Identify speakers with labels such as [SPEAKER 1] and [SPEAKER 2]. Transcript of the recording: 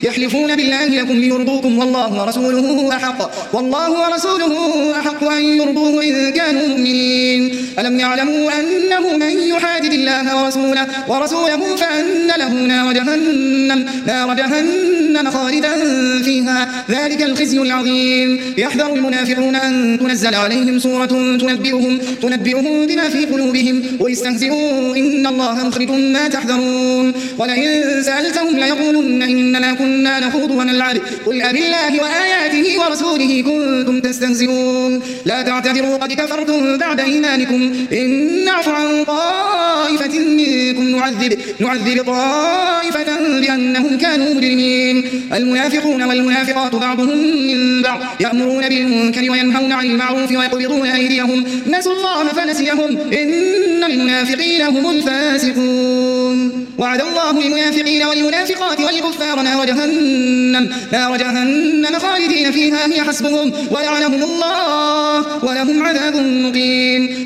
[SPEAKER 1] يحلفون بالله لكم ليرضوكم والله ورسوله أحق أن يرضوه إن كانوا مؤمنين. ألم يعلموا أنه من يحادد الله ورسوله فأن له نار جهنم خالدا فيها ذلك الخزي العظيم. يحذر المنافقون أن تنزل عليهم سورة تنبئهم بما في قلوبهم ويستهزئوا إن الله مخرج ما تحذرون. ولئن سألتهم ليقولن إنما كنا نخوض ونلعب قل أبالله وآياته ورسوله كنتم تستهزئون. لا تعتذروا قد كفرتم بعد إيمانكم إن نعف عن طائفة منكم نعذب طائفة بأنهم كانوا مجرمين. المنافقون والمنافقات بعضهم من بعض يأمرون بالمنكر وينهون عن المعروف ويقبضون أيديهم نسوا الله فنسيهم إن المنافقين هم الفاسقون. وعد الله المنافقين والمنافقات والكفار نار جهنم خالدين فيها هي حسبهم ولعنهم الله ولهم عذاب مقيم.